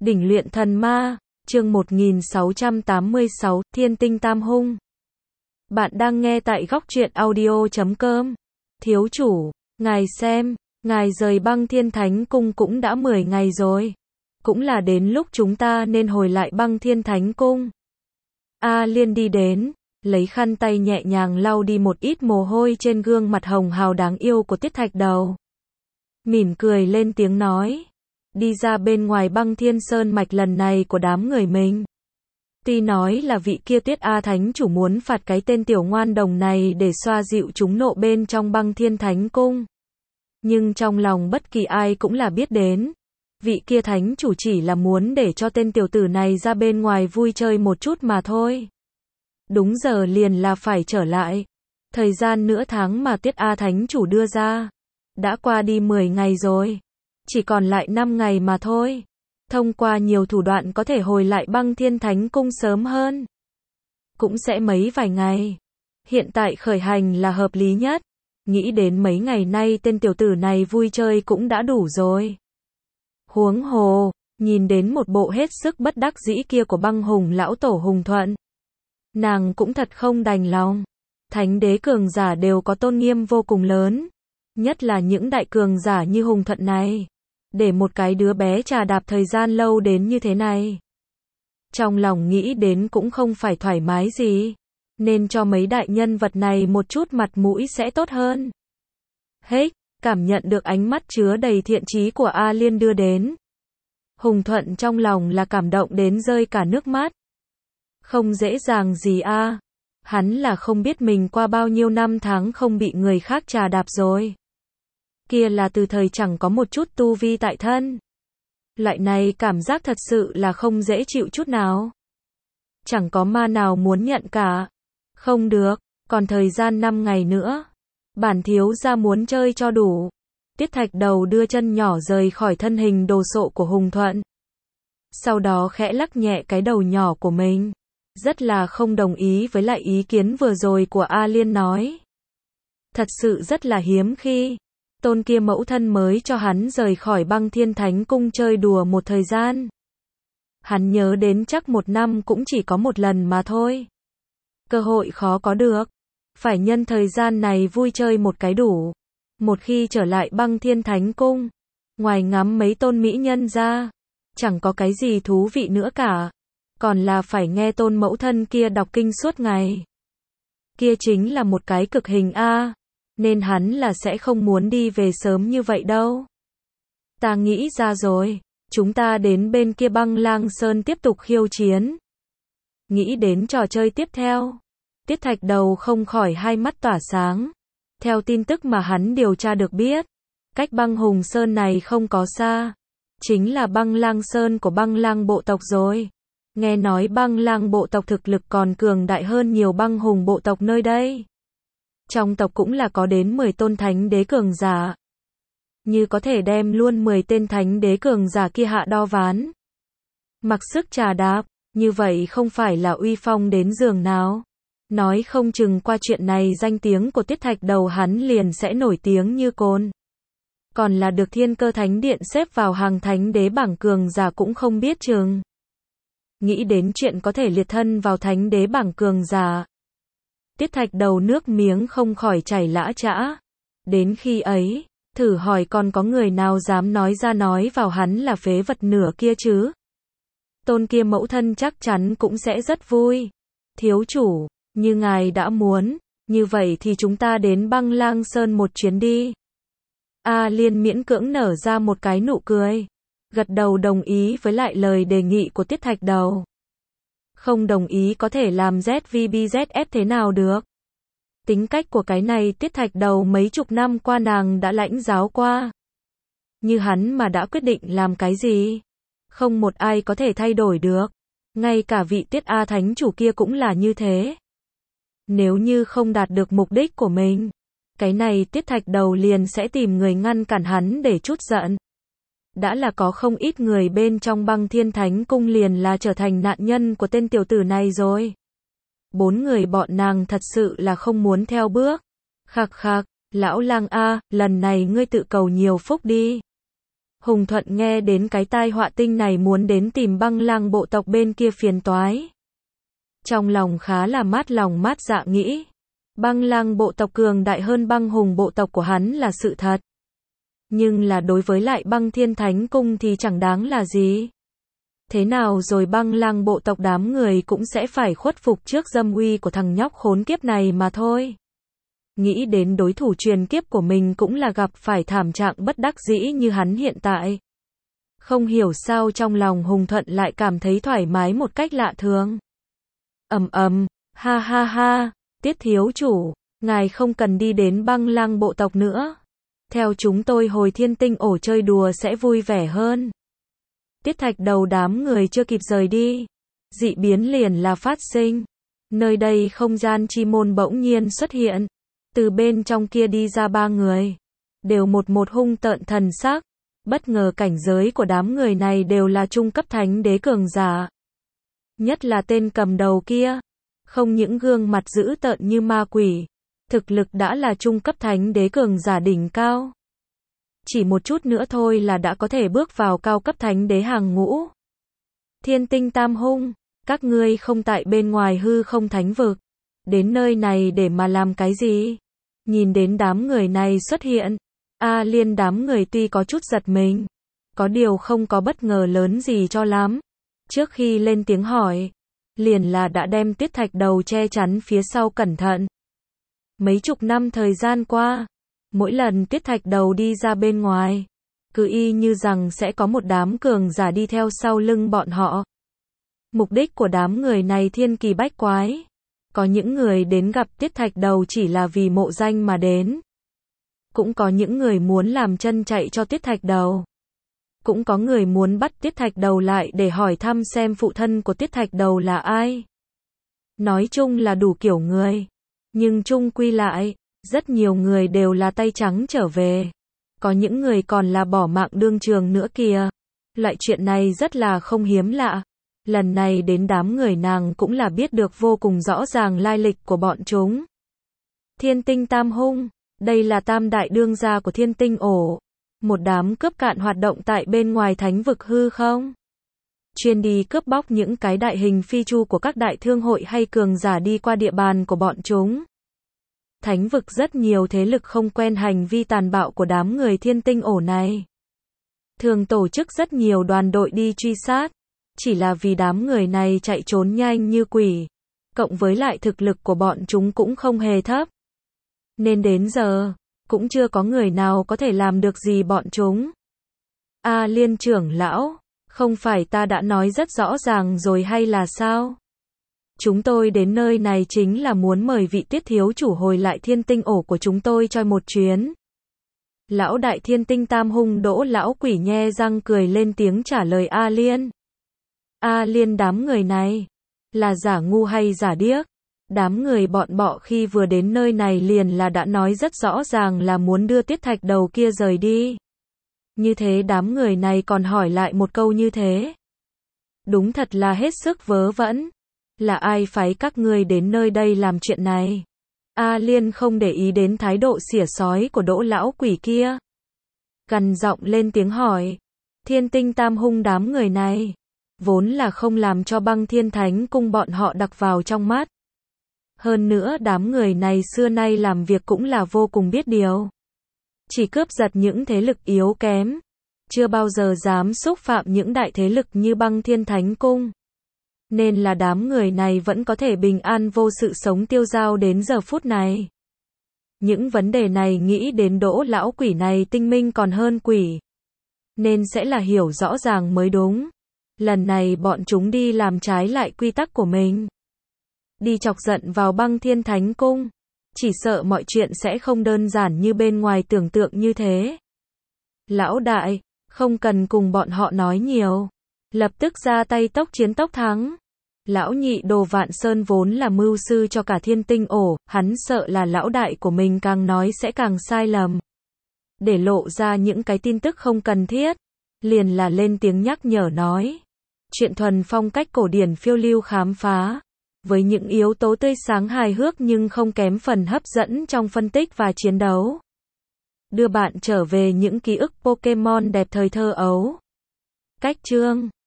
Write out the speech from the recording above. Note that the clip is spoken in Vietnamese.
Đỉnh luyện thần ma, chương 1686, Thiên tinh tam hung. Bạn đang nghe tại góc truyện audio.com. Thiếu chủ, ngài xem, ngài rời Băng Thiên Thánh Cung cũng đã 10 ngày rồi. Cũng là đến lúc chúng ta nên hồi lại Băng Thiên Thánh Cung. A Liên đi đến, lấy khăn tay nhẹ nhàng lau đi một ít mồ hôi trên gương mặt hồng hào đáng yêu của Tiết Thạch Đầu. Mỉm cười lên tiếng nói. Đi ra bên ngoài Băng Thiên Sơn mạch lần này của đám người mình. Tuy nói là vị kia Tuyết A Thánh chủ muốn phạt cái tên tiểu ngoan đồng này để xoa dịu chúng nộ bên trong Băng Thiên Thánh Cung. Nhưng trong lòng bất kỳ ai cũng là biết đến. Vị kia Thánh chủ chỉ là muốn để cho tên tiểu tử này ra bên ngoài vui chơi một chút mà thôi. Đúng giờ liền là phải trở lại. Thời gian nửa tháng mà Tuyết A Thánh chủ đưa ra. Đã qua đi 10 ngày rồi. Chỉ còn lại 5 ngày mà thôi. Thông qua nhiều thủ đoạn có thể hồi lại Băng Thiên Thánh Cung sớm hơn. Cũng sẽ mấy vài ngày. Hiện tại khởi hành là hợp lý nhất. Nghĩ đến mấy ngày nay tên tiểu tử này vui chơi cũng đã đủ rồi. Huống hồ, nhìn đến một bộ hết sức bất đắc dĩ kia của Băng Hùng lão tổ Hùng Thuận. Nàng cũng thật không đành lòng. Thánh đế cường giả đều có tôn nghiêm vô cùng lớn. Nhất là những đại cường giả như Hùng Thuận này. Để một cái đứa bé trà đạp thời gian lâu đến như thế này. Trong lòng nghĩ đến cũng không phải thoải mái gì. Nên cho mấy đại nhân vật này một chút mặt mũi sẽ tốt hơn. Hết, cảm nhận được ánh mắt chứa đầy thiện chí của A Liên đưa đến. Hùng Thuận trong lòng là cảm động đến rơi cả nước mắt. Không dễ dàng gì a. Hắn là không biết mình qua bao nhiêu năm tháng không bị người khác trà đạp rồi. Kia là từ thời chẳng có một chút tu vi tại thân. Loại này cảm giác thật sự là không dễ chịu chút nào. Chẳng có ma nào muốn nhận cả. Không được, còn thời gian 5 ngày nữa. Bản thiếu gia muốn chơi cho đủ. Tiết Thạch Đầu đưa chân nhỏ rời khỏi thân hình đồ sộ của Hùng Thuận. Sau đó khẽ lắc nhẹ cái đầu nhỏ của mình. Rất là không đồng ý với lại ý kiến vừa rồi của A Liên nói. Thật sự rất là hiếm khi. Tôn kia mẫu thân mới cho hắn rời khỏi Băng Thiên Thánh Cung chơi đùa một thời gian. Hắn nhớ đến chắc 1 năm cũng chỉ có một lần mà thôi. Cơ hội khó có được. Phải nhân thời gian này vui chơi một cái đủ. Một khi trở lại Băng Thiên Thánh Cung, ngoài ngắm mấy tôn mỹ nhân ra, chẳng có cái gì thú vị nữa cả. Còn là phải nghe tôn mẫu thân kia đọc kinh suốt ngày. Kia chính là một cái cực hình a. Nên hắn là sẽ không muốn đi về sớm như vậy đâu. Ta nghĩ ra rồi, chúng ta đến bên kia Băng Lang Sơn tiếp tục khiêu chiến. Nghĩ đến trò chơi tiếp theo. Tiết Thạch Đầu không khỏi hai mắt tỏa sáng. Theo tin tức mà hắn điều tra được biết, cách Băng Hùng Sơn này không có xa. Chính là Băng Lang Sơn của Băng Lang bộ tộc rồi. Nghe nói Băng Lang bộ tộc thực lực còn cường đại hơn nhiều Băng Hùng bộ tộc nơi đây. Trong tộc cũng là có đến 10 tôn thánh đế cường giả. Như có thể đem luôn 10 tên thánh đế cường giả kia hạ đo ván. Mặc sức trà đạp, như vậy không phải là uy phong đến giường nào. Nói không chừng qua chuyện này danh tiếng của Tiết Thạch Đầu hắn liền sẽ nổi tiếng như côn. Còn là được Thiên Cơ Thánh Điện xếp vào hàng thánh đế bảng cường giả cũng không biết chừng. Nghĩ đến chuyện có thể liệt thân vào thánh đế bảng cường giả. Tiết Thạch Đầu nước miếng không khỏi chảy lã chã. Đến khi ấy, thử hỏi còn có người nào dám nói ra nói vào hắn là phế vật nửa kia chứ. Tôn kia mẫu thân chắc chắn cũng sẽ rất vui. Thiếu chủ, như ngài đã muốn, như vậy thì chúng ta đến Băng Lang Sơn một chuyến đi. A Liên miễn cưỡng nở ra một cái nụ cười. Gật đầu đồng ý với lại lời đề nghị của Tiết Thạch Đầu. Không đồng ý có thể làm ZVBZF thế nào được. Tính cách của cái này Tiết Thạch Đầu mấy chục năm qua nàng đã lãnh giáo qua. Như hắn mà đã quyết định làm cái gì, không một ai có thể thay đổi được. Ngay cả vị Tiết A Thánh chủ kia cũng là như thế. Nếu như không đạt được mục đích của mình, cái này Tiết Thạch Đầu liền sẽ tìm người ngăn cản hắn để trút giận. Đã là có không ít người bên trong Băng Thiên Thánh Cung liền là trở thành nạn nhân của tên tiểu tử này rồi. 4 người bọn nàng thật sự là không muốn theo bước. Khạc khạc, lão lang a, lần này ngươi tự cầu nhiều phúc đi. Hùng Thuận nghe đến cái tai họa tinh này muốn đến tìm Băng Lang bộ tộc bên kia phiền toái. Trong lòng khá là mát lòng mát dạ nghĩ. Băng Lang bộ tộc cường đại hơn Băng Hùng bộ tộc của hắn là sự thật. Nhưng là đối với lại Băng Thiên Thánh Cung thì chẳng đáng là gì. Thế nào rồi Băng Lang bộ tộc đám người cũng sẽ phải khuất phục trước dâm uy của thằng nhóc khốn kiếp này mà thôi. Nghĩ đến đối thủ truyền kiếp của mình cũng là gặp phải thảm trạng bất đắc dĩ như hắn hiện tại. Không hiểu sao trong lòng Hùng Thuận lại cảm thấy thoải mái một cách lạ thường. Ha ha ha, Tiết thiếu chủ, ngài không cần đi đến Băng Lang bộ tộc nữa. Theo chúng tôi hồi Thiên Tinh ổ chơi đùa sẽ vui vẻ hơn. Tiết Thạch Đầu đám người chưa kịp rời đi. Dị biến liền là phát sinh. Nơi đây không gian chi môn bỗng nhiên xuất hiện. Từ bên trong kia đi ra 3 người. Đều một hung tợn thần sắc. Bất ngờ cảnh giới của đám người này đều là trung cấp thánh đế cường giả. Nhất là tên cầm đầu kia. Không những gương mặt dữ tợn như ma quỷ. Thực lực đã là trung cấp thánh đế cường giả đỉnh cao. Chỉ một chút nữa thôi là đã có thể bước vào cao cấp thánh đế hàng ngũ. Thiên Tinh Tam Hung, các ngươi không tại bên ngoài hư không thánh vực. Đến nơi này để mà làm cái gì? Nhìn đến đám người này xuất hiện. A Liên đám người tuy có chút giật mình. Có điều không có bất ngờ lớn gì cho lắm. Trước khi lên tiếng hỏi. Liền là đã đem Tiết Thạch Đầu che chắn phía sau cẩn thận. Mấy chục năm thời gian qua. Mỗi lần Tiết Thạch Đầu đi ra bên ngoài. Cứ y như rằng sẽ có một đám cường giả đi theo sau lưng bọn họ. Mục đích của đám người này thiên kỳ bách quái. Có những người đến gặp Tiết Thạch Đầu chỉ là vì mộ danh mà đến. Cũng có những người muốn làm chân chạy cho Tiết Thạch Đầu. Cũng có người muốn bắt Tiết Thạch Đầu lại để hỏi thăm xem phụ thân của Tiết Thạch Đầu là ai. Nói chung là đủ kiểu người. Nhưng chung quy lại, rất nhiều người đều là tay trắng trở về. Có những người còn là bỏ mạng đương trường nữa kìa. Loại chuyện này rất là không hiếm lạ. Lần này đến đám người nàng cũng là biết được vô cùng rõ ràng lai lịch của bọn chúng. Thiên Tinh Tam Hung, đây là tam đại đương gia của Thiên Tinh ổ. Một đám cướp cạn hoạt động tại bên ngoài thánh vực hư không? Chuyên đi cướp bóc những cái đại hình phi chu của các đại thương hội hay cường giả đi qua địa bàn của bọn chúng. Thánh vực rất nhiều thế lực không quen hành vi tàn bạo của đám người Thiên Tinh ổ này. Thường tổ chức rất nhiều đoàn đội đi truy sát. Chỉ là vì đám người này chạy trốn nhanh như quỷ. Cộng với lại thực lực của bọn chúng cũng không hề thấp. Nên đến giờ, cũng chưa có người nào có thể làm được gì bọn chúng. A Liên trưởng lão, không phải ta đã nói rất rõ ràng rồi hay là sao? Chúng tôi đến nơi này chính là muốn mời vị Tiết thiếu chủ hồi lại Thiên Tinh ổ của chúng tôi cho một chuyến. Lão đại Thiên Tinh Tam Hung Đỗ lão quỷ nhe răng cười lên tiếng trả lời A Liên. A Liên đám người này, là giả ngu hay giả điếc? Đám người bọn bọ khi vừa đến nơi này liền là đã nói rất rõ ràng là muốn đưa Tiết Thạch Đầu kia rời đi. Như thế đám người này còn hỏi lại một câu như thế. Đúng thật là hết sức vớ vẩn. Là ai phái các ngươi đến nơi đây làm chuyện này? A Liên không để ý đến thái độ xỉa xói của Đỗ lão quỷ kia. Gằn giọng lên tiếng hỏi. Thiên Tinh Tam Hung đám người này. Vốn là không làm cho Băng Thiên Thánh Cung bọn họ đặc vào trong mắt. Hơn nữa đám người này xưa nay làm việc cũng là vô cùng biết điều. Chỉ cướp giật những thế lực yếu kém. Chưa bao giờ dám xúc phạm những đại thế lực như Băng Thiên Thánh Cung. Nên là đám người này vẫn có thể bình an vô sự sống tiêu dao đến giờ phút này. Những vấn đề này nghĩ đến Đỗ lão quỷ này tinh minh còn hơn quỷ. Nên sẽ là hiểu rõ ràng mới đúng. Lần này bọn chúng đi làm trái lại quy tắc của mình. Đi chọc giận vào Băng Thiên Thánh Cung. Chỉ sợ mọi chuyện sẽ không đơn giản như bên ngoài tưởng tượng như thế. Lão đại, không cần cùng bọn họ nói nhiều. Lập tức ra tay tốc chiến tốc thắng. Lão nhị Đồ Vạn Sơn vốn là mưu sư cho cả Thiên Tinh ổ, hắn sợ là lão đại của mình càng nói sẽ càng sai lầm. Để lộ ra những cái tin tức không cần thiết. Liền là lên tiếng nhắc nhở nói. Chuyện thuần phong cách cổ điển phiêu lưu khám phá. Với những yếu tố tươi sáng hài hước nhưng không kém phần hấp dẫn trong phân tích và chiến đấu. đưa bạn trở về những ký ức Pokemon đẹp thời thơ ấu. Cách chương